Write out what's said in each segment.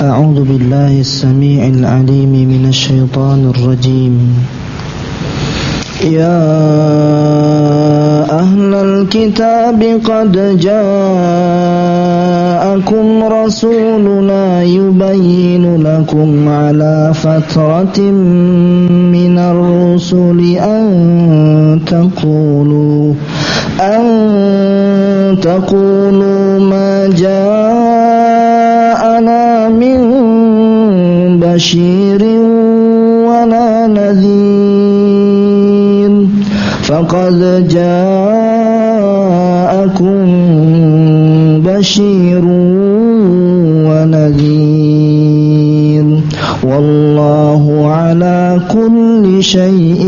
أعوذ بالله السميع العليم من الشيطان الرجيم يا أهل الكتاب قد جاءكم رسولنا يبين لكم على فترة من الرسل أن تقولوا ما جاءنا من بشير ولا نذير فقد جاءكم بشير ونذير والله على كل شيء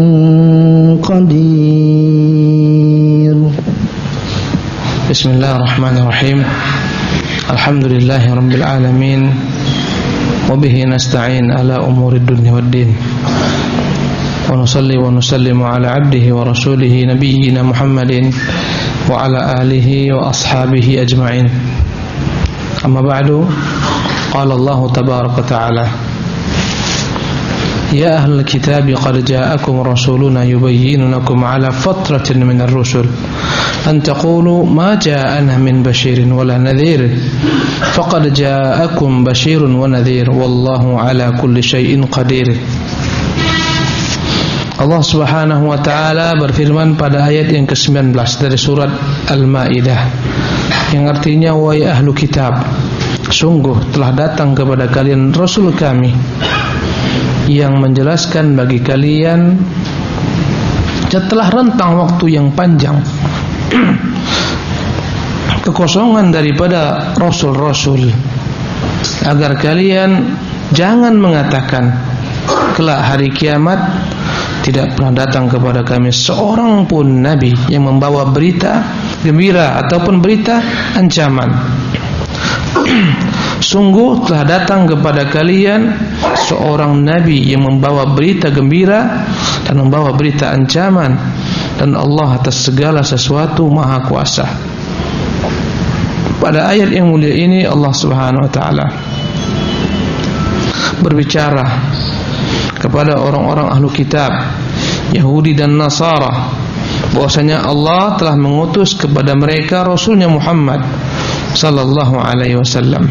قدير. بسم الله الرحمن الرحيم. الحمد لله رب العالمين وبه نستعين على أمور الدنيا والدين ونصلي ونسلم على عبده ورسوله نبينا محمد وعلى آله وأصحابه أجمعين. أما بعد قال الله تبارك وتعالى يا أهل الكتاب قد جاءكم رسولنا يبين لكم على فترة من الرسل أن تقولوا ما جاءنا من بشير ولا نذير فقد جاءكم بشير ونذير والله على كل شيء قدير. Allah Subhanahu wa taala berfirman pada ayat yang ke-19 dari surat Al-Maidah yang artinya wahai ahlu kitab, sungguh telah datang kepada kalian rasul kami yang menjelaskan bagi kalian setelah rentang waktu yang panjang kekosongan daripada rasul-rasul agar kalian jangan mengatakan kelak hari kiamat tidak pernah datang kepada kami seorang pun nabi yang membawa berita gembira ataupun berita ancaman. Sungguh telah datang kepada kalian seorang nabi yang membawa berita gembira dan membawa berita ancaman, dan Allah atas segala sesuatu maha kuasa. Pada ayat yang mulia ini Allah Subhanahu wa taala berbicara kepada orang-orang ahlu kitab Yahudi dan Nasara bahwasanya Allah telah mengutus kepada mereka Rasulnya Muhammad sallallahu alaihi wasallam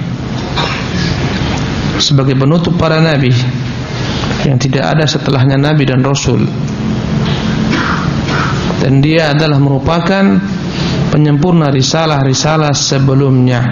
sebagai penutup para nabi yang tidak ada setelahnya nabi dan rasul, dan dia adalah merupakan penyempurna risalah-risalah sebelumnya.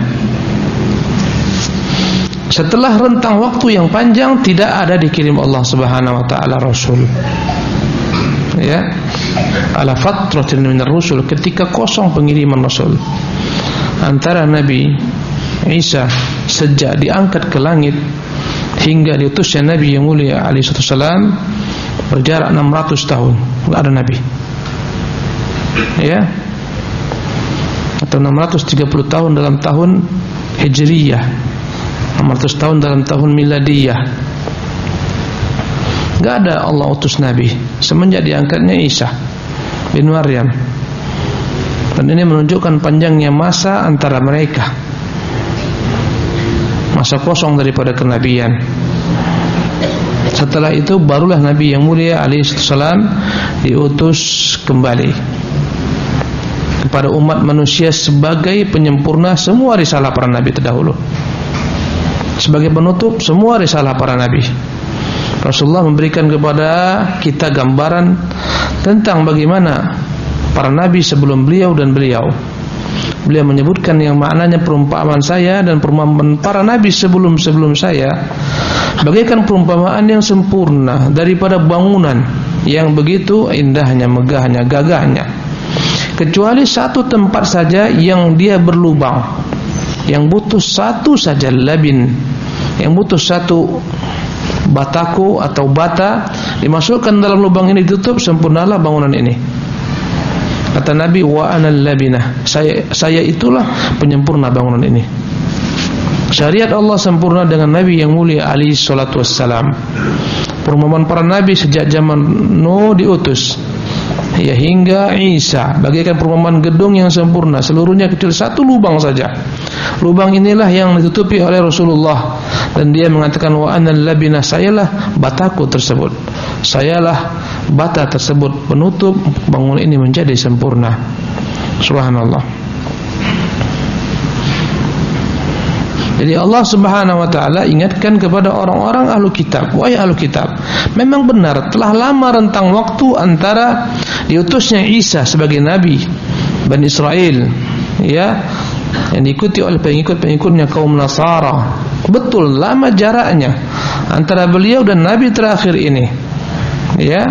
Setelah rentang waktu yang panjang tidak ada dikirim Allah Subhanahu wa taala rasul. Ya. Ala fatratin minar rusul, ketika kosong pengiriman rasul. Antara Nabi Isa sejak diangkat ke langit hingga diutusnya Nabi yang mulia alaihi wasallam berjarak 600 tahun. Enggak ada nabi. Ya. Atau 630 tahun dalam tahun Hijriyah. 600 tahun dalam tahun miladiyah. Gak ada Allah utus Nabi semenjak diangkatnya Isa bin Maryam. Dan ini menunjukkan panjangnya masa antara mereka, masa kosong daripada kenabian. Setelah itu barulah Nabi yang mulia alaihi salam diutus kembali kepada umat manusia sebagai penyempurna semua risalah para nabi terdahulu, sebagai penutup semua risalah para nabi. Rasulullah memberikan kepada kita gambaran tentang bagaimana para nabi sebelum beliau dan beliau. Beliau menyebutkan yang maknanya perumpamaan saya dan perumpamaan para nabi sebelum saya bagaikan perumpamaan yang sempurna daripada bangunan yang begitu indahnya, megahnya, gagahnya, kecuali satu tempat saja yang dia berlubang, yang butuh satu saja labin, yang butuh satu bataku atau bata dimasukkan dalam lubang ini, ditutup, sempurnalah bangunan ini. Kata Nabi, wa anal labinah, saya itulah penyempurna bangunan ini. Syariat Allah sempurna dengan Nabi yang mulia alaihi salatu wassalam. Perumpamaan para nabi sejak zaman Nuh diutus ya hingga Isa, bagaikan perumpamaan gedung yang sempurna, seluruhnya kecil satu lubang saja. Lubang inilah yang ditutupi oleh Rasulullah, dan dia mengatakan wa anal labina, sayalah bataku tersebut, sayalah bata tersebut penutup bangunan ini menjadi sempurna. Subhanallah. Jadi Allah Subhanahu wa taala ingatkan kepada orang-orang ahlu kitab, wahai ahlu kitab, memang benar telah lama rentang waktu antara diutusnya Isa sebagai nabi Bani Israel, ya, yang diikuti oleh pengikut-pengikutnya kaum Nasara. Betul lama jaraknya antara beliau dan nabi terakhir ini, ya.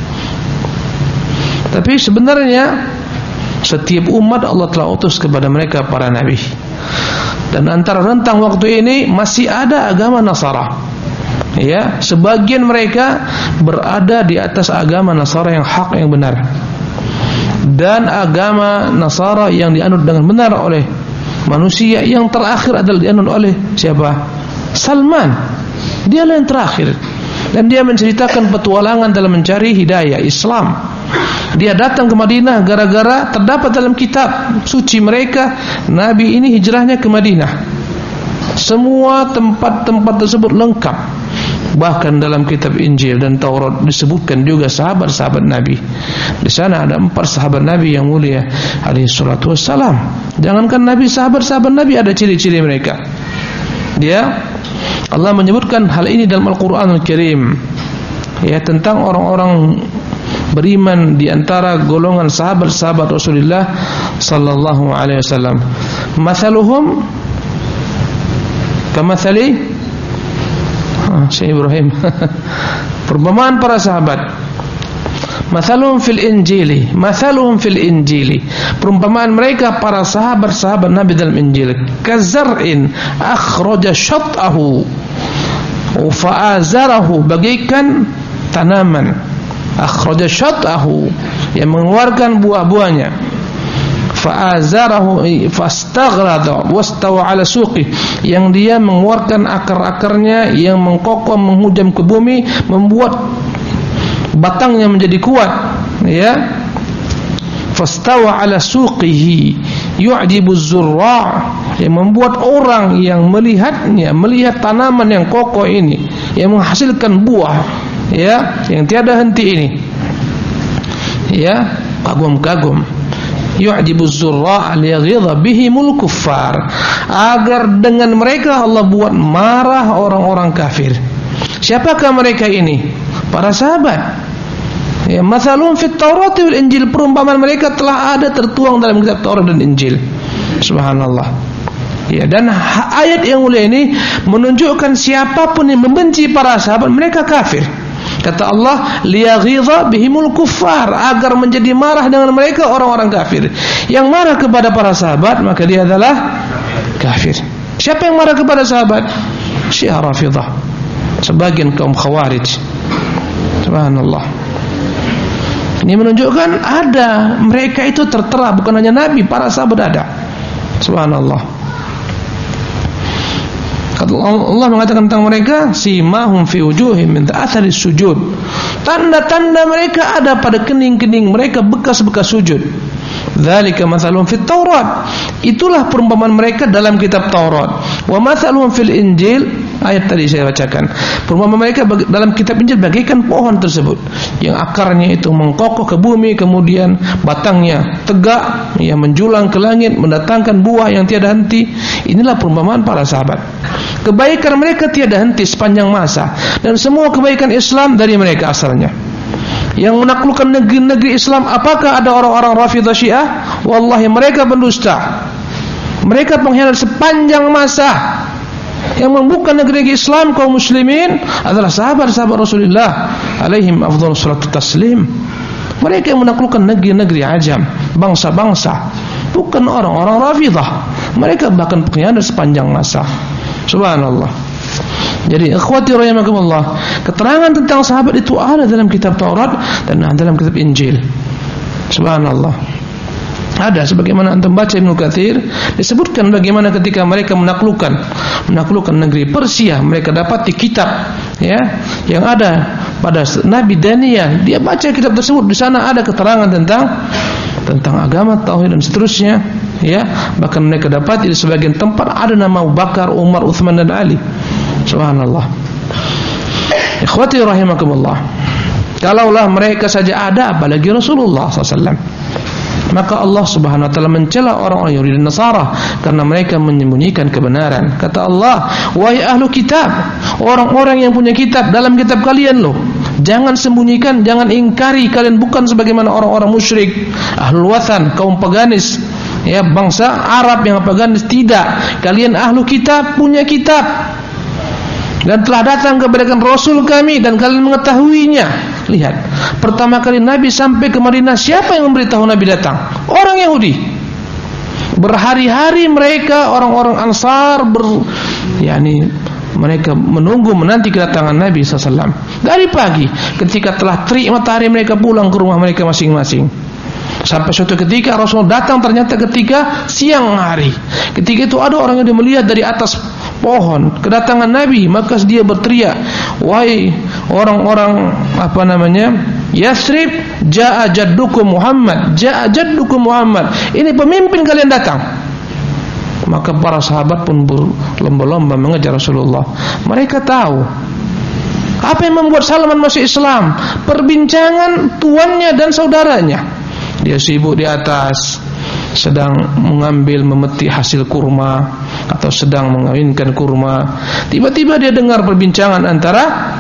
Tapi sebenarnya setiap umat Allah telah utus kepada mereka para nabi. Dan antara rentang waktu ini masih ada agama Nasara. Ya, sebagian mereka berada di atas agama Nasara yang hak, yang benar. Dan agama Nasara yang dianut dengan benar oleh manusia yang terakhir adalah dianut oleh siapa? Salman. Dialah yang terakhir. Dan dia menceritakan petualangan dalam mencari hidayah Islam. Dia datang ke Madinah gara-gara terdapat dalam kitab suci mereka Nabi ini hijrahnya ke Madinah. Semua tempat-tempat tersebut lengkap. Bahkan dalam kitab Injil dan Taurat disebutkan juga sahabat-sahabat Nabi. Di sana ada 4 sahabat Nabi yang mulia alaihi salatu wassalam. Jangankan Nabi, sahabat-sahabat Nabi ada ciri-ciri mereka. Allah menyebutkan hal ini dalam Al-Qur'anul Karim, ya, tentang orang-orang beriman di antara golongan sahabat-sahabat Rasulullah sallallahu alaihi wasallam. Mathaluhum kamathali Syekh Ibrahim. Perumpamaan para sahabat. Mathaluhum fil Injili, mathaluhum fil Injili. Perumpamaan mereka para sahabat-sahabat Nabi dalam Injil. Kazar'in akhraja syat'ahu fa'azarahu, bagaikan tanaman. Akhraja syat'ahu, yang mengeluarkan buah-buahnya. Fa'azarahu fastaghrada wastawa ala suqi, yang dia mengeluarkan akar-akarnya yang mengkokoh menghujam ke bumi, membuat batangnya menjadi kuat, ya. Fastawa ala suqihi yu'jibu az-zurra', yang membuat orang yang melihatnya, melihat tanaman yang kokoh ini yang menghasilkan buah, ya, yang tiada henti ini, ya, kagum-kagum. Yu'jibu az-zurra' liyaghidha bihimul kuffar, agar dengan mereka Allah buat marah orang-orang kafir. Siapakah mereka ini? Para sahabat. Ya, mathalun fit Taurat wal Injil, perumpamaan mereka telah ada tertuang dalam kitab Taurat dan Injil. Subhanallah. Ya, dan ayat yang mulia ini menunjukkan siapapun yang membenci para sahabat, mereka kafir. Kata Allah, liyaghidha bihimul kuffar, agar menjadi marah dengan mereka orang-orang kafir. Yang marah kepada para sahabat, maka dia adalah kafir. Siapa yang marah kepada sahabat? Syiah Rafidah, sebagian kaum Khawarij. Subhanallah. Ini menunjukkan ada, mereka itu tertera, bukan hanya Nabi, para sahabat ada. Subhanallah. Allah mengatakan tentang mereka, simahum fi wujuhim min athari sujud. Tanda-tanda mereka ada pada kening-kening mereka, bekas-bekas sujud. Dzalika mathalun fit Taurat, itulah perumpamaan mereka dalam kitab Taurat. Wa mathalun fil Injil, ayat tadi saya bacakan. Perumpamaan mereka dalam kitab Injil bagaikan pohon tersebut yang akarnya itu mengkokoh ke bumi, kemudian batangnya tegak, yang menjulang ke langit, mendatangkan buah yang tiada henti. Inilah perumpamaan para sahabat. Kebaikan mereka tiada henti sepanjang masa, dan semua kebaikan Islam dari mereka asalnya. Yang menaklukkan negeri-negeri Islam, apakah ada orang-orang Rafidah Syiah? Wallahi mereka pendusta. Mereka pengkhianat sepanjang masa. Yang membuka negeri Islam kaum muslimin adalah sahabat-sahabat Rasulullah alaihim afdhalus salatu taslim. Mereka yang menaklukkan negeri-negeri ajam, bangsa-bangsa, bukan orang-orang Rafidah. Mereka bahkan pengkhianat sepanjang masa. Subhanallah. Jadi ikhwati rahimakumullah, keterangan tentang sahabat itu ada dalam kitab Taurat dan dalam kitab Injil. Subhanallah. Ada, sebagaimana antum baca Ibnu Katsir, disebutkan bagaimana ketika mereka menaklukkan negeri Persia, mereka dapati kitab, ya, yang ada pada Nabi Daniel, dia baca kitab tersebut, di sana ada keterangan tentang agama, tauhid dan seterusnya, ya. Bahkan mereka dapat di sebagian tempat ada nama Abu Bakar, Umar, Utsman dan Ali. Subhanallah. Ikhwati rahimakumullah. Kalaulah mereka saja ada, apalagi Rasulullah SAW. Maka Allah Subhanahu wa taala mencela orang-orang Yahudi dan Nasara karena mereka menyembunyikan kebenaran. Kata Allah, "Wahai ahlu kitab, orang-orang yang punya kitab, dalam kitab kalian loh, jangan sembunyikan, jangan ingkari kalian bukan sebagaimana orang-orang musyrik, ahlul wathan, kaum paganis, ya, bangsa Arab yang paganis. Tidak, kalian ahlu kitab, punya kitab, dan telah datang kepada Rasul kami dan kalian mengetahuinya." Lihat, pertama kali Nabi sampai ke Madinah, siapa yang memberitahu Nabi datang? Orang Yahudi. Berhari-hari mereka, orang-orang Ansar mereka menanti kedatangan Nabi SAW. Dari pagi, ketika telah terik matahari, mereka pulang ke rumah mereka masing-masing. Sampai suatu ketika Rasul datang, ternyata ketika siang hari. Ketika itu ada orang yang melihat dari atas pohon kedatangan Nabi, maka dia berteriak, "Wahai orang-orang Yasrib, jaa jaddukum Muhammad, jaa jaddukum Muhammad. Ini pemimpin kalian datang." Maka para sahabat pun berlomba-lomba mengejar Rasulullah. Mereka tahu apa yang membuat Salman masuk Islam, perbincangan tuannya dan saudaranya. Dia sibuk di atas, sedang memetik hasil kurma atau sedang mengawinkan kurma. Tiba-tiba dia dengar perbincangan antara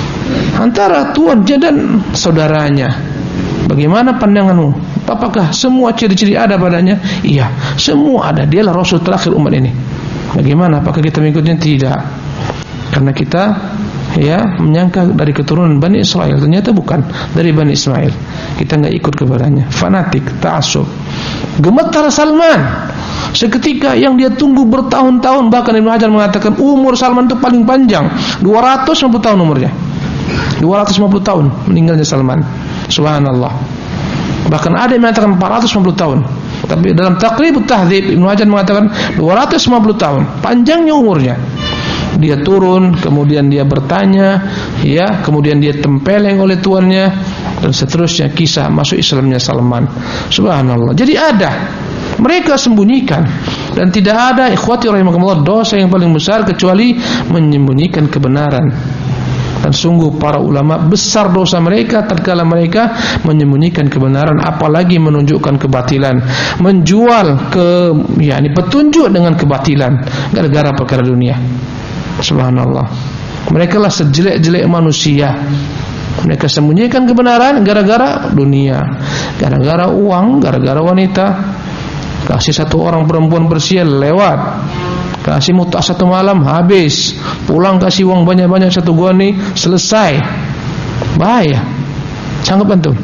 tuannya dan saudaranya. "Bagaimana pandanganmu? Apakah semua ciri-ciri ada padanya?" "Iya, semua ada. Dialah Rasul terakhir umat ini." "Bagaimana? Apakah kita mengikutnya?" "Tidak. Karena kita menyangka dari keturunan Bani Israel, ternyata bukan dari Bani Ismail. Kita enggak ikut kepadanya." Fanatik, ta'assub. Gemetar Salman. Seketika yang dia tunggu bertahun-tahun, bahkan Ibnu Hajar mengatakan umur Salman itu paling panjang, 250 tahun umurnya. 250 tahun meninggalnya Salman. Subhanallah. Bahkan ada yang mengatakan 450 tahun. Tapi dalam Taqribut Tahdzib Ibnu Hajar mengatakan 250 tahun, panjangnya umurnya. Dia turun, kemudian dia bertanya, kemudian dia tempeleng oleh tuannya, dan seterusnya kisah masuk Islamnya Salman. Subhanallah. Jadi mereka sembunyikan, dan tidak ada, ikhwati rahimakumullah, dosa yang paling besar kecuali menyembunyikan kebenaran. Dan sungguh para ulama, besar dosa mereka tatkala mereka menyembunyikan kebenaran, apalagi menunjukkan kebatilan, menjual petunjuk dengan kebatilan gara-gara perkara dunia. Subhanallah. Mereka lah sejelek-jelek manusia. Mereka sembunyikan kebenaran gara-gara dunia, gara-gara uang, gara-gara wanita. Kasih satu orang perempuan bersial lewat, kasih mut'ah satu malam habis, pulang kasih uang banyak-banyak satu goni, selesai. Bahaya. Sanggup antum?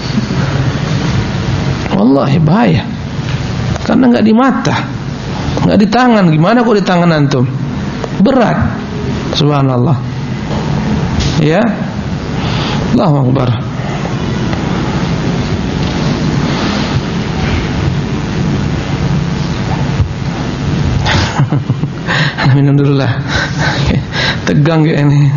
Wallahi bahaya. Karena enggak di mata, enggak di tangan. Gimana kok di tangan antum? Berat. Subhanallah. Ya. Allahu Akbar. Minum dulu lah. Tegang kayak ini.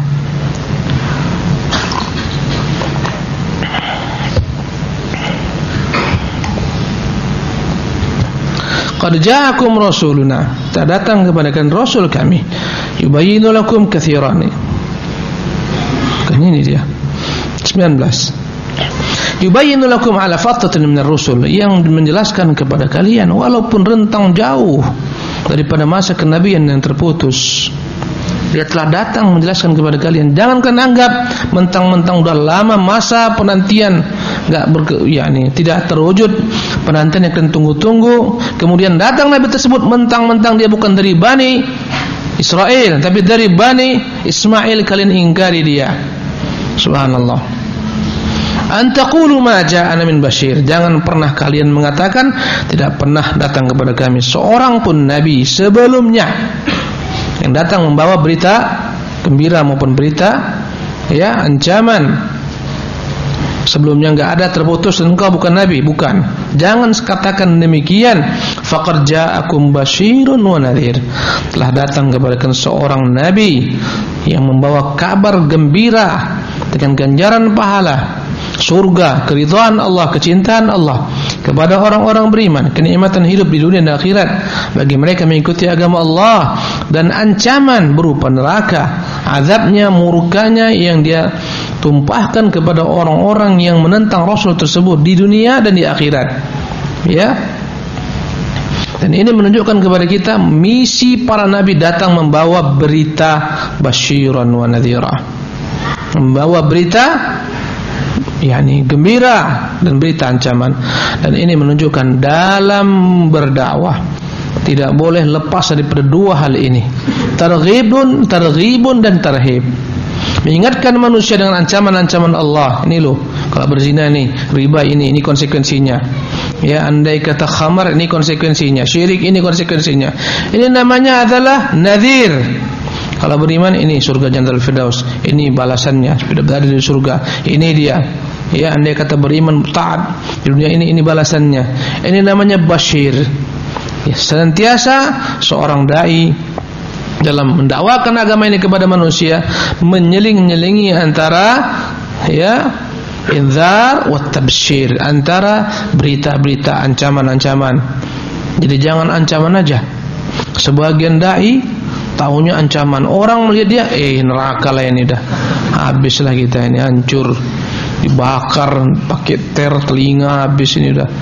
Qad ja'akum rasuluna, tak datang kepada kalian rasul kami, yubayyinu lakum katsiran. Kan ini dia 19. Yubayyinu lakum ala fatratin minar rusul, yang menjelaskan kepada kalian walaupun rentang jauh daripada masa kenabian yang terputus. Dia telah datang menjelaskan kepada kalian. Jangan kalian anggap mentang-mentang udah lama masa penantian tidak terwujud penantian yang kalian tunggu-tunggu, kemudian datang Nabi tersebut mentang-mentang dia bukan dari Bani Israel tapi dari Bani Ismail, kalian ingkari dia. Subhanallah. Antaqulu ma ja'ana min bashir, jangan pernah kalian mengatakan tidak pernah datang kepada kami seorang pun nabi sebelumnya yang datang membawa berita gembira maupun berita ancaman. Sebelumnya enggak ada, terputus, dan engkau bukan nabi, bukan. Jangan katakan demikian. Faqad ja'akum basyirun wa nadhir, telah datang kepada kalian seorang nabi yang membawa kabar gembira dengan ganjaran pahala, surga, keridhaan Allah, kecintaan Allah kepada orang-orang beriman, kenikmatan hidup di dunia dan akhirat bagi mereka mengikuti agama Allah, dan ancaman berupa neraka, azabnya, murkanya yang dia tumpahkan kepada orang-orang yang menentang Rasul tersebut di dunia dan di akhirat. Ya. Dan ini menunjukkan kepada kita misi para nabi datang membawa berita basyiran wa nadhira, membawa berita yakni gembira dan berita ancaman. Dan ini menunjukkan dalam berdakwah tidak boleh lepas daripada dua hal ini, targhibun dan tarhib. Mengingatkan manusia dengan ancaman-ancaman Allah. Ini loh, kalau berzina ini, riba ini konsekuensinya. Ya, andai kata khamar, ini konsekuensinya. Syirik, ini konsekuensinya. Ini namanya adalah nadhir. Kalau beriman, ini surga Jannatul Firdaus, ini balasannya, sudah berada di surga. Ini dia. Ya, andai kata beriman taat di dunia ini balasannya. Ini namanya basyir. Ya, senantiasa seorang dai dalam mendakwakan agama ini kepada manusia menyeling-nyelingi antara inzar wa tabsyir, antara berita-berita, ancaman-ancaman. Jadi jangan ancaman aja. Sebagian dai tahunya ancaman, orang melihat dia neraka lah ini, dah habislah kita ini, hancur, dibakar pakai telinga, habis ini dah.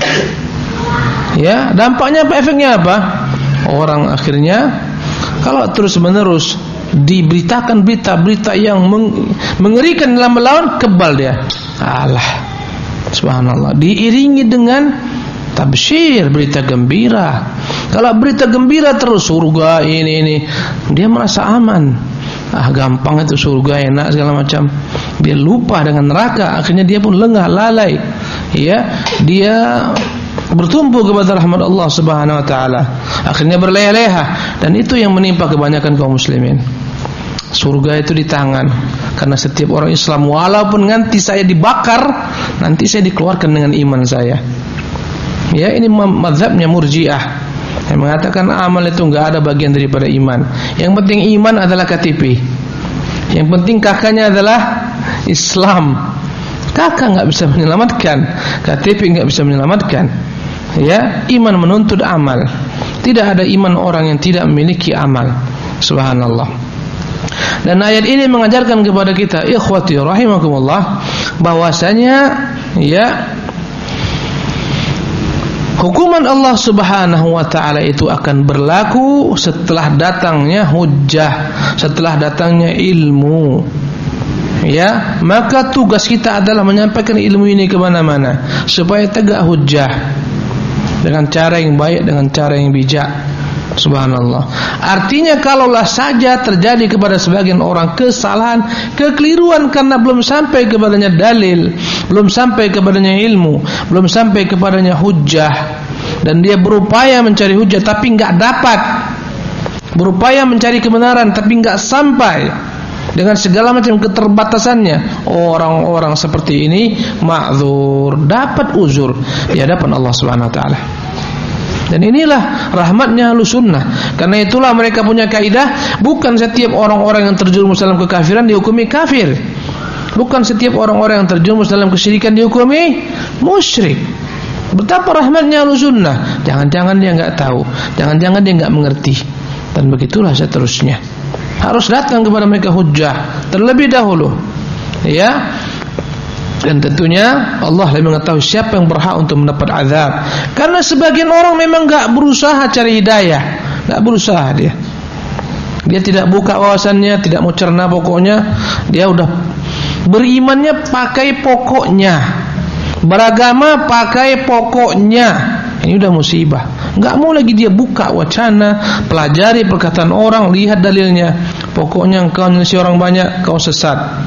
Ya, dampaknya apa, efeknya apa? Orang akhirnya kalau terus-menerus diberitakan berita-berita yang mengerikan dalam melawan, kebal dia. Alah, subhanallah, diiringi dengan tabsyir, berita gembira. Kalau berita gembira terus surga ini, dia merasa aman. Gampang itu surga, enak segala macam. Dia lupa dengan neraka, akhirnya dia pun lengah, lalai. Ya, dia bertumpu kepada rahmat Allah Subhanahu wa taala, akhirnya berleha-leha, dan itu yang menimpa kebanyakan kaum muslimin. Surga itu di tangan, karena setiap orang Islam, walaupun nanti saya dibakar, nanti saya dikeluarkan dengan iman saya. Ya, ini mazhabnya Murji'ah yang mengatakan amal itu enggak ada bagian daripada iman. Yang penting iman adalah KTP. Yang penting kakaknya adalah Islam. Kakak enggak bisa menyelamatkan, KTP enggak bisa menyelamatkan. Ya, iman menuntut amal. Tidak ada iman orang yang tidak memiliki amal. Subhanallah. Dan ayat ini mengajarkan kepada kita, ikhwati rahimakumullah, bahwasanya hukuman Allah Subhanahu wa taala itu akan berlaku setelah datangnya hujjah, setelah datangnya ilmu. Ya, maka tugas kita adalah menyampaikan ilmu ini ke mana-mana supaya tegak hujjah dengan cara yang baik, dengan cara yang bijak. Subhanallah. Artinya kalaulah saja terjadi kepada sebagian orang kesalahan, kekeliruan karena belum sampai kepadanya dalil, belum sampai kepadanya ilmu, belum sampai kepadanya hujjah, dan dia berupaya mencari hujjah tapi enggak dapat, berupaya mencari kebenaran tapi enggak sampai, dengan segala macam keterbatasannya, orang-orang seperti ini ma'dzur, dapat uzur di hadapan Allah Subhanahu wa taala. Dan inilah rahmatnya Ahlussunnah. Karena itulah mereka punya kaidah, bukan setiap orang-orang yang terjerumus dalam kekafiran dihukumi kafir, bukan setiap orang-orang yang terjerumus dalam kesyirikan dihukumi musyrik. Betapa rahmatnya Ahlussunnah. Jangan-jangan dia enggak tahu, jangan-jangan dia enggak mengerti, dan begitulah seterusnya. Harus datang kepada mereka hujjah terlebih dahulu. Ya. Dan tentunya Allah lebih mengetahui siapa yang berhak untuk mendapat azab. Karena sebagian orang memang enggak berusaha cari hidayah, enggak berusaha dia. Dia tidak buka wawasannya, tidak mau cerna, pokoknya dia udah berimannya pakai pokoknya, beragama pakai pokoknya. Ini udah musibah. Enggak mau lagi dia buka wacana, pelajari perkataan orang, lihat dalilnya. Pokoknya engkau menyelisih orang banyak, kau sesat.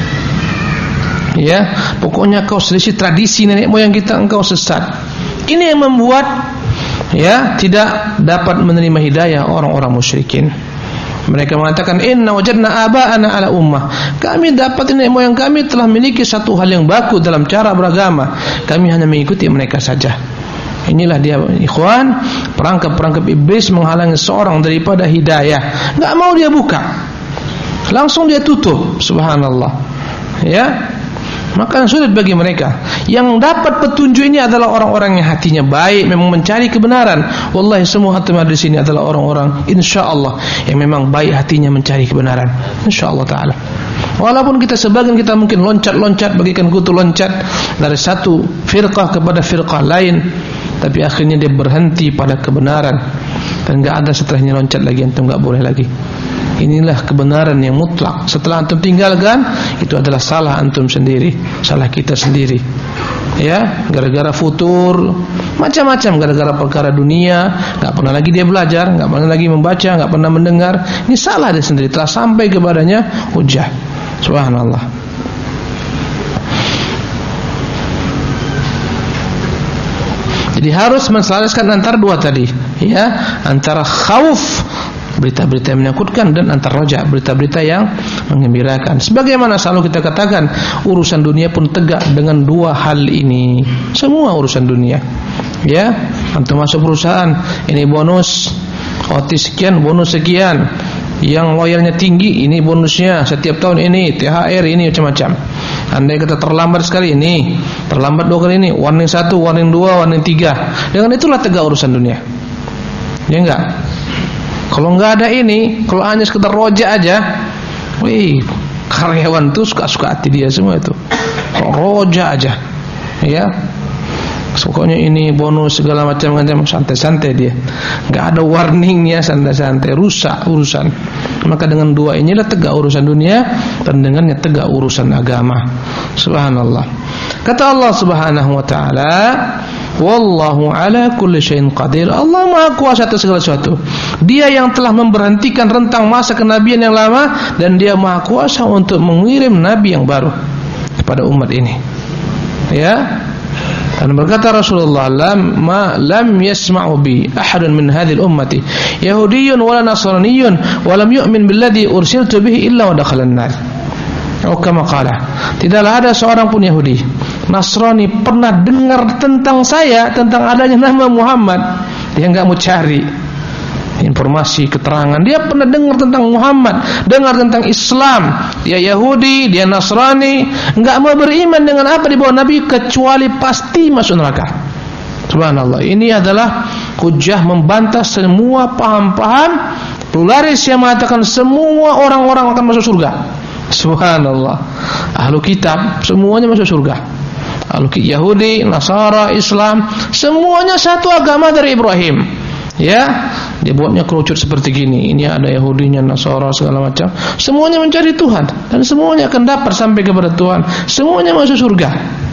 Ya, pokoknya kau selisih tradisi nenek moyang kita, engkau sesat. Ini yang membuat tidak dapat menerima hidayah orang-orang musyrikin. Mereka mengatakan, inna wajadna aba'ana ala ummah. Kami dapat nenek moyang kami telah memiliki satu hal yang baku dalam cara beragama. Kami hanya mengikuti mereka saja. Inilah dia, ikhwan, perangkap-perangkap iblis menghalangi seorang daripada hidayah. Enggak mau dia buka, langsung dia tutup. Subhanallah. Ya, maka sulit bagi mereka. Yang dapat petunjuk ini adalah orang-orang yang hatinya baik, memang mencari kebenaran. Wallahi semua hati di sini adalah orang-orang insyaallah yang memang baik hatinya mencari kebenaran. Insyaallah taala. Walaupun kita sebagian kita mungkin loncat-loncat bagikan kutu loncat dari satu firqah kepada firqah lain, tapi akhirnya dia berhenti pada kebenaran dan enggak ada setelahnya loncat lagi, antum enggak boleh lagi. Inilah kebenaran yang mutlak. Setelah antum tinggalkan, itu adalah salah antum sendiri, salah kita sendiri. Ya, gara-gara futur, macam-macam, gara-gara perkara dunia, enggak pernah lagi dia belajar, enggak pernah lagi membaca, enggak pernah mendengar. Ini salah dia sendiri, telah sampai kepadanya hujjah. Subhanallah. Jadi harus menselaraskan antara dua tadi, ya, antara khauf, berita-berita yang menakutkan, dan antara raja, berita-berita yang menggembirakan. Sebagaimana selalu kita katakan, urusan dunia pun tegak dengan dua hal ini. Semua urusan dunia, ya, antum masuk perusahaan, ini bonus, otis sekian, bonus sekian. Yang loyalnya tinggi, ini bonusnya setiap tahun, ini THR, ini macam-macam. Andai kata terlambat sekali, ini terlambat 2 kali, ini warning 1, warning 2, warning 3. Dengan itulah tegak urusan dunia, ya enggak? Kalau enggak ada ini, kalau hanya sekedar roja aja, wih, karyawan tuh suka-suka hati dia semua itu. Kalau roja aja, ya, pokoknya ini bonus segala macam, santai-santai dia, enggak ada warningnya, santai-santai, rusak urusan. Maka dengan dua inilah tegak urusan dunia, dan dengannya tegak urusan agama. Subhanallah. Kata Allah Subhanahu wa taala, wallahu ala kulli syai'in qadir. Allah Maha Kuasa atas segala sesuatu. Dia yang telah memberhentikan rentang masa kenabian yang lama, dan Dia Maha Kuasa untuk mengirim nabi yang baru kepada umat ini. Ya. Dan berkata Rasulullah, lam yasma'u bi ahadun min hadhil ummati yahudiyyun wala nasraniyyun wa lam yu'min billadhi ursiltu bihi illa wa dakhala an-nar. Atau kama qala, tidaklah ada seorang pun Yahudi, Nasrani pernah dengar tentang saya, tentang adanya nama Muhammad. Dia enggak mau cari informasi, keterangan. Dia pernah dengar tentang Muhammad, dengar tentang Islam. Dia Yahudi, dia Nasrani, enggak mau beriman dengan apa dibawa Nabi, kecuali pasti masuk neraka. Subhanallah. Ini adalah hujjah membantah semua paham-paham pluralis yang mengatakan semua orang-orang akan masuk surga. Subhanallah. Ahlu kitab semuanya masuk surga. Ahlu Yahudi, Nasara, Islam, semuanya satu agama dari Ibrahim. Ya, dia buatnya kerucut seperti gini. Ini ada Yahudinya, Nasara, segala macam. Semuanya mencari Tuhan, dan semuanya akan dapat sampai kepada Tuhan. Semuanya masuk surga.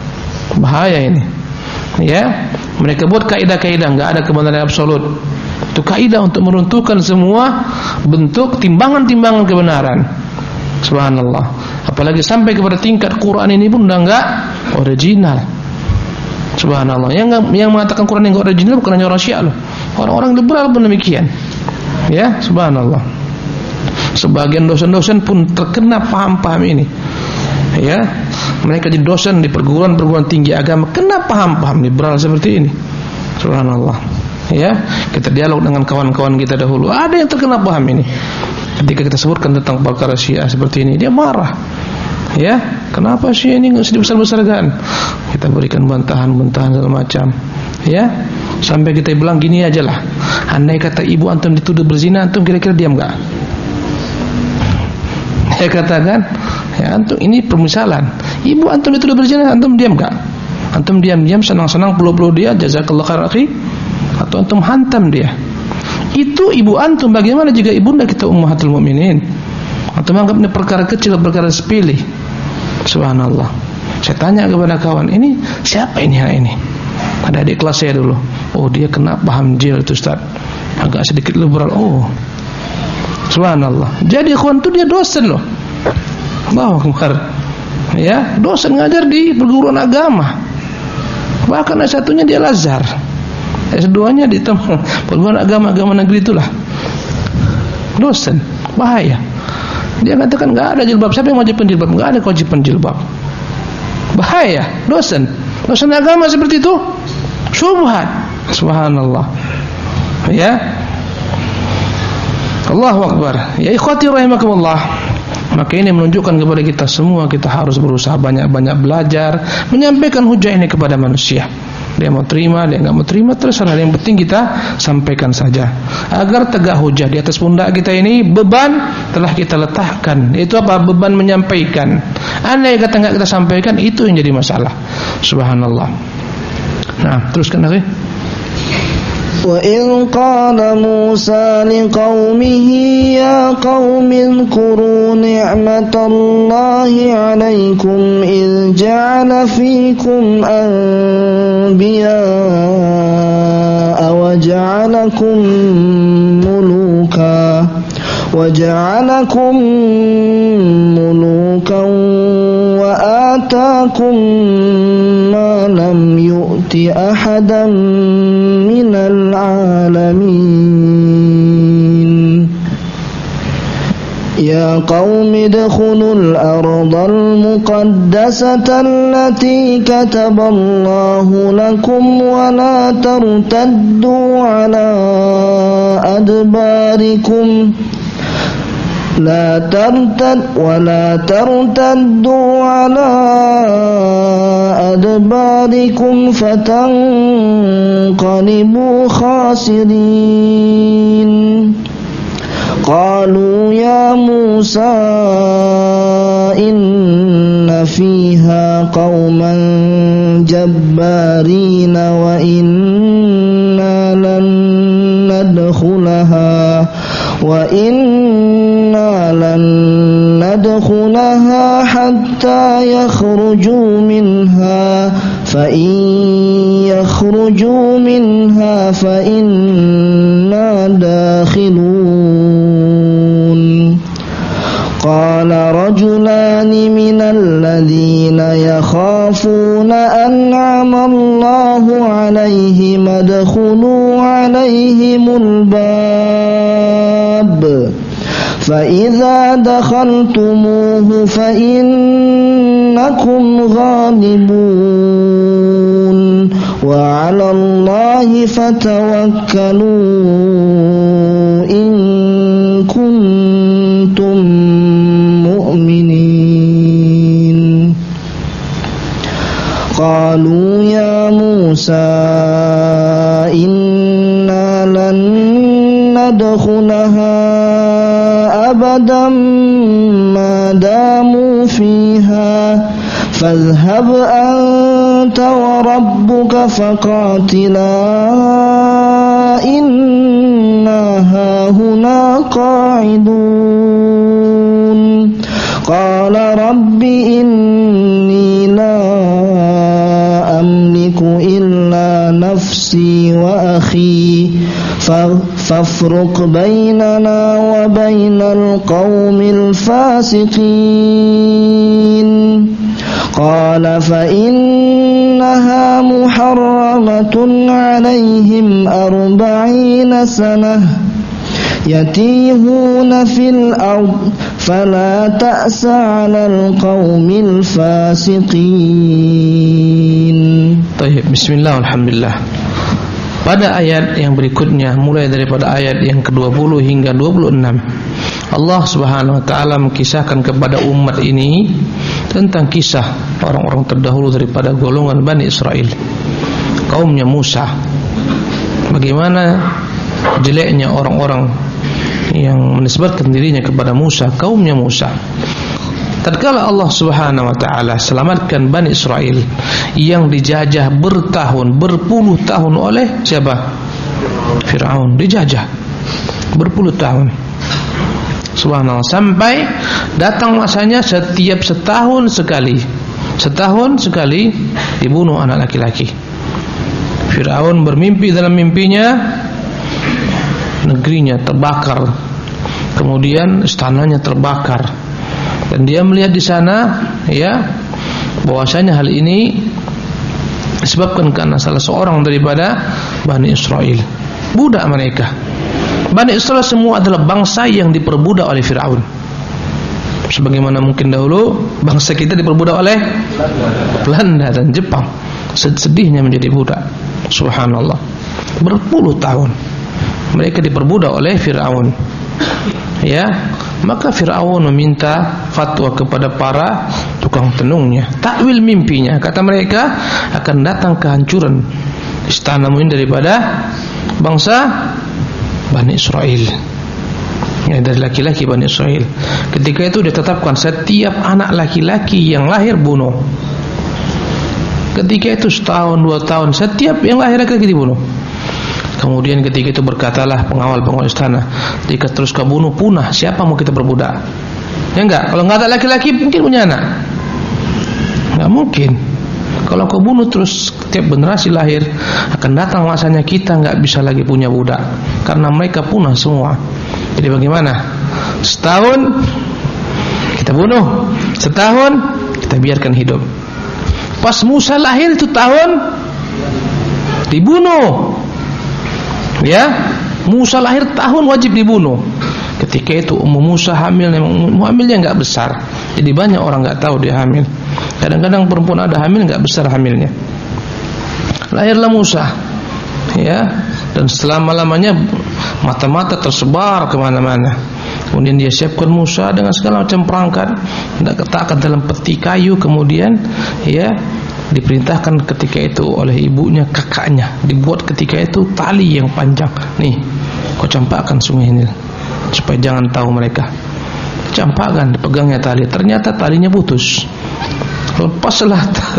Bahaya ini. Ya, mereka buat kaidah-kaidah, enggak ada kebenaran absolut. Itu kaidah untuk meruntuhkan semua bentuk timbangan-timbangan kebenaran. Subhanallah. Apalagi sampai kepada tingkat Quran ini pun udah enggak original. Subhanallah. Yang mengatakan Quran yang enggak original bukan hanya orang Syiah loh. Orang-orang liberal pun demikian. Ya, subhanallah. Sebagian dosen-dosen pun terkena paham-paham ini. Ya, mereka jadi dosen di perguruan-perguruan tinggi agama, kena paham-paham liberal seperti ini. Subhanallah. Ya, kita dialog dengan kawan-kawan kita dahulu, ada yang terkena paham ini. Ketika kita sebutkan tentang perkara Syiah seperti ini, dia marah. Ya, kenapa Syiah ini enggak dibesar-besarkan? Kita berikan bantahan-bantahan segala macam. Ya, sampai kita bilang gini aja lah, andai kata ibu antum dituduh berzina, antum kira-kira diam enggak? Saya katakan, ya antum ini permisalan. Ibu antum dituduh berzina, antum diam enggak? Antum diam-diam senang-senang peluk-peluk dia, jazakallahu khairan akhi, atau antum hantam dia? Itu ibu antum. Bagaimana jika ibunda kita ummahatul mukminin? Antum anggap ini perkara kecil, perkara sepele. Subhanallah. Saya tanya kepada kawan, ini siapa ini anak ini? Ada adik kelas saya dulu. Oh, dia kena paham jil itu Ustaz, agak sedikit liberal. Oh, subhanallah. Jadi kawan itu dia dosen loh. Allahu Akbar. Ya, dosen ngajar di perguruan agama. Bahkan S1-nya dia Al-Azhar, S2-nya di perguruan agama negeri itulah. Dosen, bahaya. Dia katakan enggak ada jilbab. Siapa yang wajib jilbab? Enggak ada kewajiban jilbab. Bahaya, dosen agama seperti itu, syubhat. Subhanallah. Ya, Allahu Akbar. Ya ikhwati rahimakumullah, Maka ini menunjukkan kepada kita semua, kita harus berusaha banyak-banyak belajar, menyampaikan hujah ini kepada manusia. Dia mau terima, dia enggak mau terima, terserah. Yang penting kita sampaikan saja, agar tegak hujah di atas pundak kita ini. Beban telah kita letakkan. Itu apa? Beban menyampaikan. Andai kata enggak kita sampaikan, itu yang jadi masalah. Subhanallah. Nah, teruskan lagi. وَإِذْ قَالَ مُوسَى لِقَوْمِهِ يَا قَوْمِ اذْكُرُوا نِعْمَةَ اللَّهِ عَلَيْكُمْ إِذْ جَعَلَ فِيكُمْ أَنْبِيَاءَ وَجَعَلَكُمْ مُلُوكًا وَآتَاكُمْ مَا لَمْ يُؤْتِ أَحَدًا مِنَ الْعَالَمِينَ يَا قَوْمِ ادْخُلُوا الْأَرْضَ الْمُقَدَّسَةَ الَّتِي كَتَبَ اللَّهُ لَكُمْ ولا ترتدوا على أدباركم فتنقلبوا خاسرين قالوا يا موسى إن فيها قوما جبارين وإنا لن ندخلها حتى يخرجوا منها فإن يخرجوا منها فإنا داخلون قال رجلان من الذين يخافون أنعم الله عليهم ادخلوا عليهم الباب فإذا دخلتموه فإنكم غالبون وعلى الله فتوكلوا إن كنتم مؤمنين قالوا يا موسى إنا لن ندخلها أبدا ما داموا فيها فاذهب أنت وربك فقاتلا إنا هاهنا قاعدون قال رب إني لا أملك إلا نفسي وأخي فافرق بيننا وبين القوم الفاسقين قال فإنها محرمة عليهم 40 سنة يتيهون في الأرض فلا تأس على القوم الفاسقين. Baik, bismillah, alhamdulillah. Pada ayat yang berikutnya, mulai daripada ayat yang ke-20 hingga 26, Allah Subhanahu wa taala mengisahkan kepada umat ini tentang kisah orang-orang terdahulu daripada golongan Bani Israel, kaumnya Musa. Bagaimana jeleknya orang-orang yang menisbatkan dirinya kepada Musa, kaumnya Musa. Tatkala Allah Subhanahu wa taala selamatkan Bani Israel yang dijajah berpuluh tahun oleh siapa? Fir'aun. Dijajah berpuluh tahun. Subhanallah, sampai datang masanya setiap setahun sekali dibunuh anak laki-laki. Fir'aun bermimpi dalam mimpinya negerinya terbakar, kemudian istananya terbakar. Dan dia melihat di sana, ya, bahwasanya hal ini disebabkan karena salah seorang daripada Bani Israel, budak mereka. Bani Israel semua adalah bangsa yang diperbudak oleh Fir'aun. Sebagaimana mungkin dahulu bangsa kita diperbudak oleh Belanda dan Jepang. Sedihnya menjadi budak. Subhanallah. Berpuluh tahun mereka diperbudak oleh Fir'aun. Ya, Maka Fir'aun meminta fatwa kepada para tukang tenungnya, takwil mimpinya. Kata mereka akan datang kehancuran istana ini daripada bangsa Bani Israel, ya, dari laki-laki Bani Israel. Ketika itu ditetapkan setiap anak laki-laki yang lahir bunuh. Ketika itu setahun 2 tahun setiap yang lahir laki-laki dibunuh. Kemudian ketika itu berkatalah pengawal-pengawal istana, jika terus kau bunuh punah, siapa mau kita berbudak? Ya enggak, kalau enggak ada laki-laki mungkin punya anak. Enggak mungkin. Kalau kau bunuh terus setiap generasi lahir, akan datang masanya kita enggak bisa lagi punya budak, karena mereka punah semua. Jadi bagaimana? Setahun kita bunuh, setahun kita biarkan hidup. Pas Musa lahir itu tahun dibunuh. Ya, Musa lahir tahun wajib dibunuh. Ketika itu Ummu Musa hamil, hamilnya enggak besar. Jadi banyak orang enggak tahu dia hamil. Kadang-kadang perempuan ada hamil enggak besar hamilnya. Lahirlah Musa. Ya, dan selama-lamanya mata-mata tersebar kemana-mana. Kemudian dia siapkan Musa dengan segala macam perangkat, letakkan dalam peti kayu. Kemudian ya diperintahkan ketika itu oleh ibunya, kakaknya, dibuat ketika itu tali yang panjang. Nih, kau campakkan sungai ini supaya jangan tahu mereka. Campakkan, dipegangnya tali. Ternyata talinya putus. Lepaslah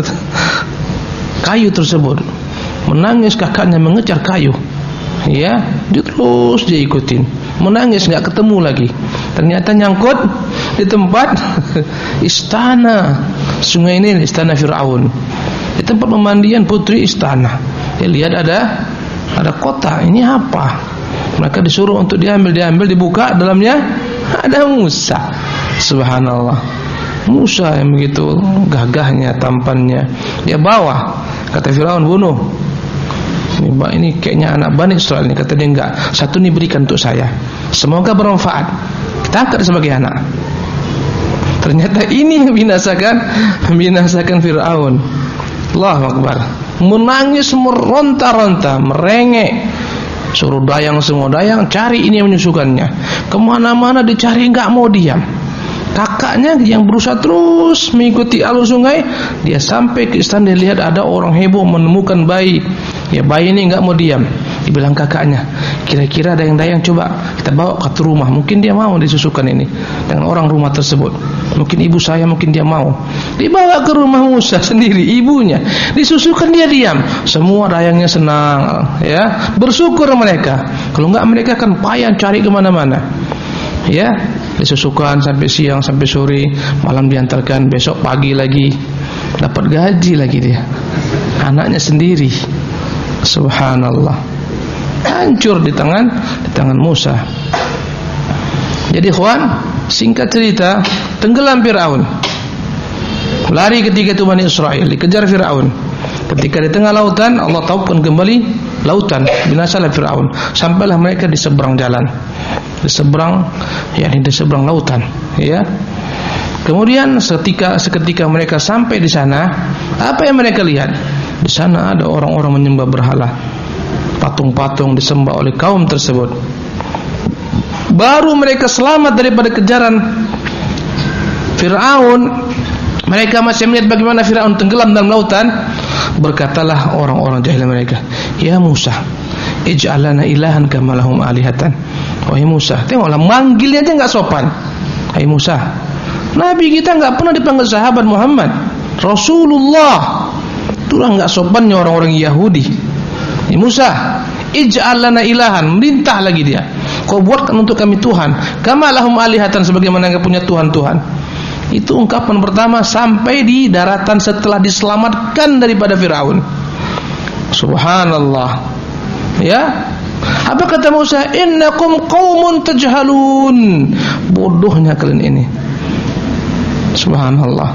kayu tersebut. Menangis kakaknya mengejar kayu. Ya, dia terus dia ikutin. Menangis enggak ketemu lagi. Ternyata nyangkut di tempat istana sungai ini, istana Fir'aun. Di tempat pemandian putri istana. Dia lihat ada kotak. Ini apa? Maka disuruh untuk diambil, dibuka, dalamnya ada Musa. Subhanallah. Musa yang begitu gagahnya, tampannya. Dia bawa. Kata Fir'aun, bunuh. Ini kayaknya anak Bani Israel ini. Kata dia, enggak, satu ini berikan untuk saya, semoga bermanfaat. Kita angkat sebagai anak. Ternyata ini membinasakan Fir'aun. Allahu Akbar. Menangis meronta-ronta, merengek. Suruh dayang semua, dayang cari ini yang menyusukannya. Kemana-mana dicari, enggak mau diam. Kakaknya yang berusaha terus mengikuti alur sungai. Dia sampai ke istana, dia lihat ada orang heboh menemukan bayi. Ya, bayi ini enggak mau diam. Dibilang kakaknya, kira-kira ada yang dayang, coba kita bawa ke rumah, mungkin dia mau disusukan ini dengan orang rumah tersebut. Mungkin ibu saya, mungkin dia mau. Dibawa ke rumah Musa sendiri, ibunya disusukan, dia diam. Semua dayangnya senang, ya, bersyukur mereka. Kalau enggak mereka akan payah cari kemana-mana. Ya, disusukan sampai siang, sampai sore, malam diantarkan, besok pagi lagi dapat gaji lagi dia. Anaknya sendiri. Subhanallah. Hancur di tangan Musa. Jadi ikhwan, singkat cerita, tenggelam Fir'aun. Lari ketika itu Bani Israel, dikejar Fir'aun. Ketika di tengah lautan, Allah taupkan kembali lautan, binasalah Fir'aun. Sampailah mereka di seberang jalan, di seberang lautan, ya. Kemudian seketika mereka sampai di sana, apa yang mereka lihat? Di sana ada orang-orang menyembah berhala, patung-patung disembah oleh kaum tersebut. Baru mereka selamat daripada kejaran Fir'aun, mereka masih melihat bagaimana Fir'aun tenggelam dalam lautan. Berkatalah orang-orang jahil mereka, ya Musa, ij'al lana ilahan kama lahum alihatan. Wahai Musa, tengoklah manggilnya aja enggak sopan. Hai Musa, Nabi kita enggak pernah dipanggil sahabat Muhammad, Rasulullah. Itulah enggak sopannya orang-orang Yahudi. Ya Musa, ij'al lana ilahan, merintah lagi dia, kau buatkan untuk kami Tuhan, kama lahum alihatan, sebagaimana mereka punya Tuhan-Tuhan. Itu ungkapan pertama sampai di daratan setelah diselamatkan daripada Fir'aun. Subhanallah. Ya, apa kata Musa? Innakum qaumun tajhalun. Bodohnya kalian ini. Subhanallah.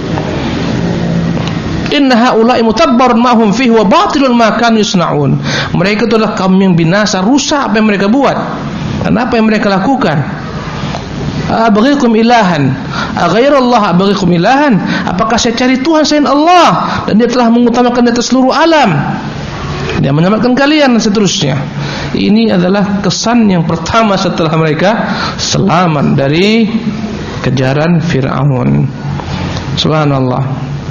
Inna haula'i mutabbarun ma hum fihi wa batilun ma kanu yasna'un. Mereka itu adalah kaum yang binasa, rusak apa yang mereka buat dan apa yang mereka lakukan. Abghikum ilahan aghairallah abghikum ilahan, apakah saya cari Tuhan selain Allah dan dia telah mengutamakan di atas seluruh alam, dia menyelamatkan kalian dan seterusnya. Ini adalah kesan yang pertama setelah mereka selamat dari kejaran Fir'aun. Subhanallah.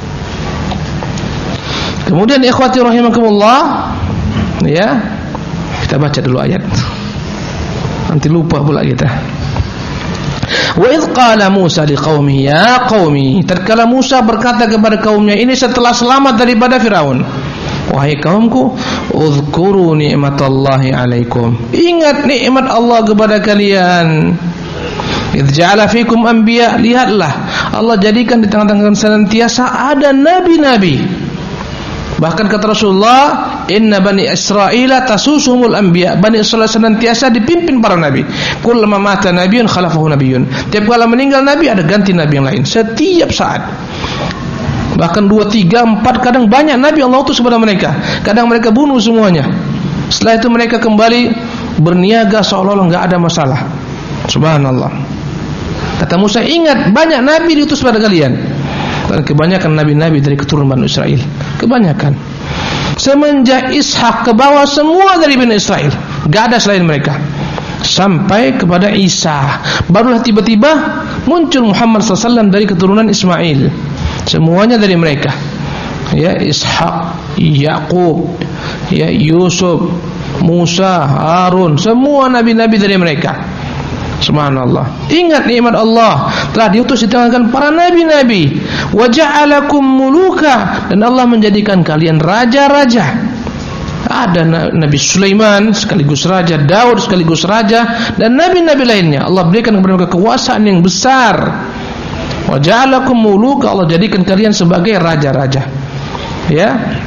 Kemudian ikhwati rahimakumullah, ya, kita baca dulu ayat. Nanti lupa pula kita. Wa idh qala Musa liqaumihi ya qaumi, tatkala Musa berkata kepada kaumnya ini setelah selamat daripada Firaun, wahai kaumku, uzkuru ni'matallahi alaikum, ingat nikmat Allah kepada kalian. Idh ja'ala fikum anbiya, lihatlah Allah jadikan di tengah-tengah senantiasa ada nabi-nabi. Bahkan kata Rasulullah, inna bani Israila tasusuhumul anbiya, Bani Israil senantiasa dipimpin para nabi. Kullama mata nabiyyun khalafahu nabiyyun, tiap kali meninggal nabi ada ganti nabi yang lain, setiap saat. Bahkan 2, 3, 4, kadang banyak nabi Allah utus kepada mereka. Kadang mereka bunuh semuanya. Setelah itu mereka kembali berniaga seolah-olah enggak ada masalah. Subhanallah. Kata Musa, ingat banyak nabi diutus pada kalian. Dan kebanyakan nabi-nabi dari keturunan Bani Israel. Kebanyakan. Semenjak Ishak ke bawah semua dari Bani Israel, gak ada selain mereka. Sampai kepada Isa, barulah tiba-tiba muncul Muhammad SAW dari keturunan Ismail. Semuanya dari mereka. Ya, Ishak, Yaqub, ya, Yusuf, Musa, Harun, semua nabi-nabi dari mereka. Subhanallah. Ingat nikmat Allah telah diutus di tengah para nabi-nabi. Wa ja'alakum muluka, dan Allah menjadikan kalian raja-raja. Ada Nabi Sulaiman sekaligus raja, Daud sekaligus raja, dan nabi-nabi lainnya. Allah berikan kepada mereka kekuasaan yang besar. Wa ja'alakum muluka, Allah jadikan kalian sebagai raja-raja. Ya.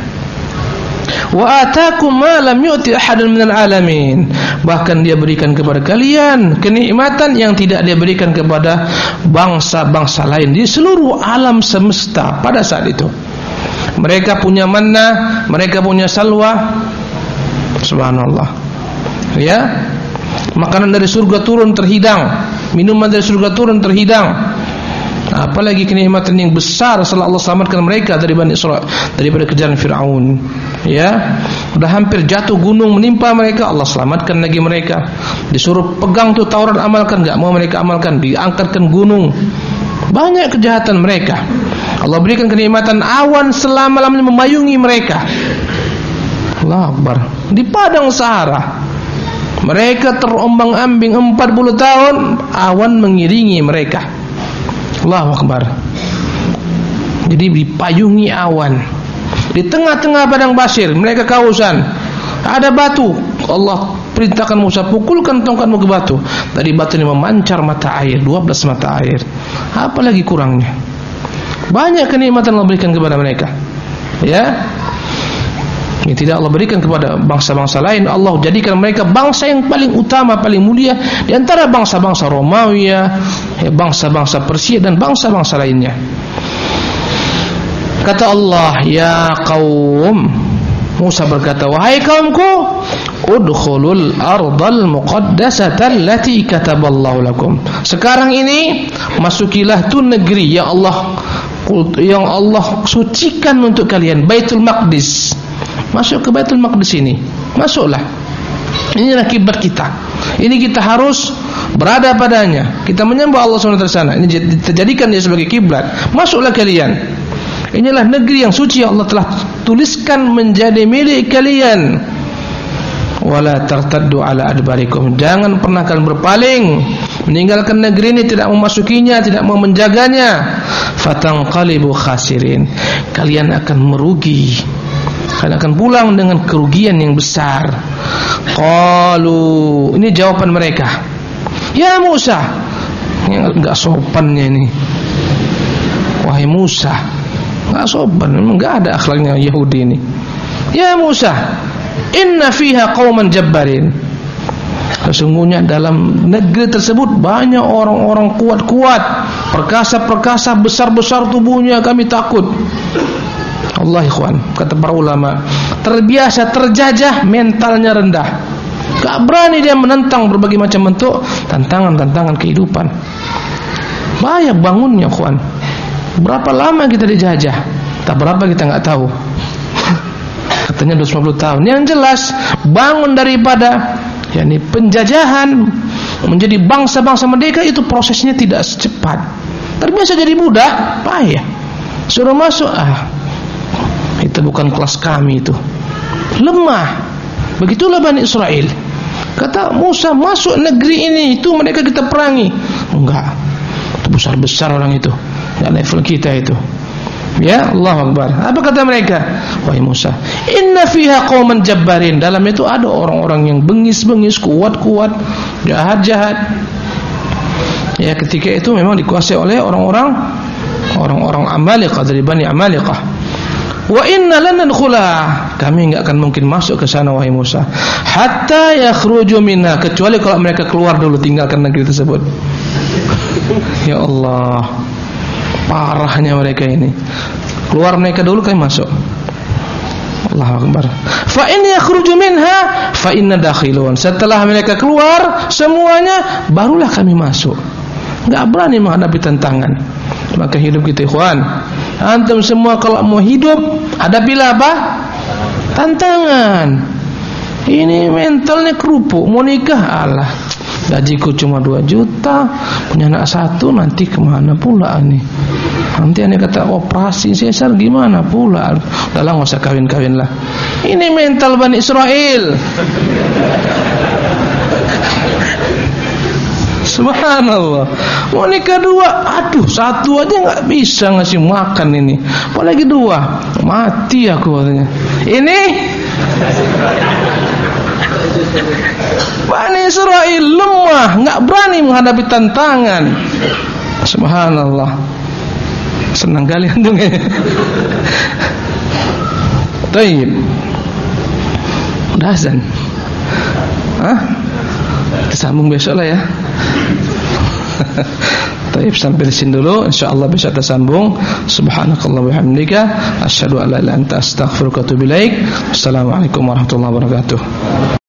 Wa atakum ma lam yu'ti ahadan minal alamin, bahkan dia berikan kepada kalian kenikmatan yang tidak dia berikan kepada bangsa-bangsa lain di seluruh alam semesta pada saat itu. Mereka punya manna, mereka punya salwa. Subhanallah. Ya. Makanan dari surga turun terhidang, minuman dari surga turun terhidang. Apalagi kenikmatan yang besar setelah Allah selamatkan mereka dari Bani Israil, daripada kejaran Fir'aun. Ya, sudah hampir jatuh gunung menimpa mereka, Allah selamatkan lagi mereka. Disuruh pegang tuh Taurat amalkan, enggak mau mereka amalkan, diangkatkan gunung. Banyak kejahatan mereka. Allah berikan kenikmatan awan selama-lamanya memayungi mereka. Allahu Akbar. Di padang Sahara mereka terombang-ambing 40 tahun, awan mengiringi mereka. Allahu Akbar. Jadi dipayungi awan. Di tengah-tengah padang pasir mereka kehausan. Ada batu. Allah perintahkan Musa, pukulkan tongkatmu ke batu. Dari batu ini memancar mata air, 12 mata air. Apalagi kurangnya. Banyak kenikmatan Allah berikan kepada mereka. Ya. Ini tidak Allah berikan kepada bangsa-bangsa lain. Allah jadikan mereka bangsa yang paling utama, paling mulia di antara bangsa-bangsa Romawi, bangsa-bangsa Persia dan bangsa-bangsa lainnya. Kata Allah, ya qaum, Musa berkata, wahai kaumku, udkhulul ardal muqaddasata allati kataballahu lakum. Sekarang ini masukilah tu negeri yang Allah sucikan untuk kalian, Baitul Maqdis. Masuk ke Baitul Maqdis ini. Masuklah. Inilah kiblat kita. Ini kita harus berada padanya. Kita menyembah Allah SWT di sana. Ini dijadikan dia sebagai kiblat. Masuklah kalian. Inilah negeri yang suci yang Allah telah tuliskan menjadi milik kalian. Wala tartaddu ala adbarikum. Jangan pernah kalian berpaling meninggalkan negeri ini, tidak memasukinya, tidak mau menjaganya. Fatanqalibu khasirin. Kalian akan merugi. Kalian akan pulang dengan kerugian yang besar. Qalu, ini jawaban mereka. Ya Musa, ini enggak sopannya ini. Wahai Musa, enggak sopan, enggak ada akhlaknya Yahudi ini. Ya Musa, inna fiha qauman jabbarin. Sesungguhnya dalam negeri tersebut banyak orang-orang kuat-kuat, perkasa-perkasa, besar-besar tubuhnya, kami takut. Allah ikhwan, kata para ulama, terbiasa terjajah, mentalnya rendah, gak berani dia menentang berbagai macam bentuk tantangan-tantangan kehidupan. Banyak bangunnya ikhwan. Berapa lama kita dijajah? Tak berapa kita gak tahu. Katanya 250 tahun. Yang jelas bangun daripada yakni penjajahan menjadi bangsa-bangsa merdeka itu prosesnya tidak secepat. Terbiasa jadi budak, payah. Suruh masuk, itu bukan kelas kami itu. Lemah. Begitulah Bani Israel. Kata Musa, masuk negeri ini, itu mereka kita perangi. Enggak. Itu besar-besar orang itu. Enggak level kita itu. Ya, Allahu Akbar. Apa kata mereka? Wahai Musa, inna fiha qauman jabbarin. Dalam itu ada orang-orang yang bengis-bengis, kuat-kuat, jahat-jahat. Ya, ketika itu memang dikuasai oleh orang-orang Amaliqah, dari Bani Amaliqah. Wa inna lan nadkhulaha. Kami enggak akan mungkin masuk ke sana wahai Musa. Hatta yakhruju minha, kecuali kalau mereka keluar dulu tinggalkan negeri tersebut. Ya Allah. Parahnya mereka ini. Keluar mereka dulu kami masuk. Allahu Akbar. Fa in yakhruju minha fa inna dakhilun. Setelah mereka keluar semuanya, barulah kami masuk. Enggak berani menghadapi tantangan. Maka hidup kita ikhwan, antum semua kalau mau hidup, hadapilah apa? Tantangan. Ini mentalnya kerupuk, mau nikah, alah, gajiku cuma 2 juta, punya anak 1, nanti kemana pula nih? Nanti ane kata operasi sesar gimana pula? Udahlah nggak usah kawin-kawin lah. Ini mental Bani Israel. Subhanallah. Mau nikah 2, aduh 1 aja nggak bisa ngasih makan ini, apalagi 2, mati aku katanya. Ini Bani Israel lemah, nggak berani menghadapi tantangan. Subhanallah. Senang kali antum ya. Taib. Udah azan. Kita sambung besok lah ya. Taib, sampai di sini dulu. Insyaallah besok kita sambung. Subhanakallah wa bihamdika asyhadu an la ilaha illa anta astaghfiruka wa atubu ilaik. Assalamualaikum warahmatullahi wabarakatuh.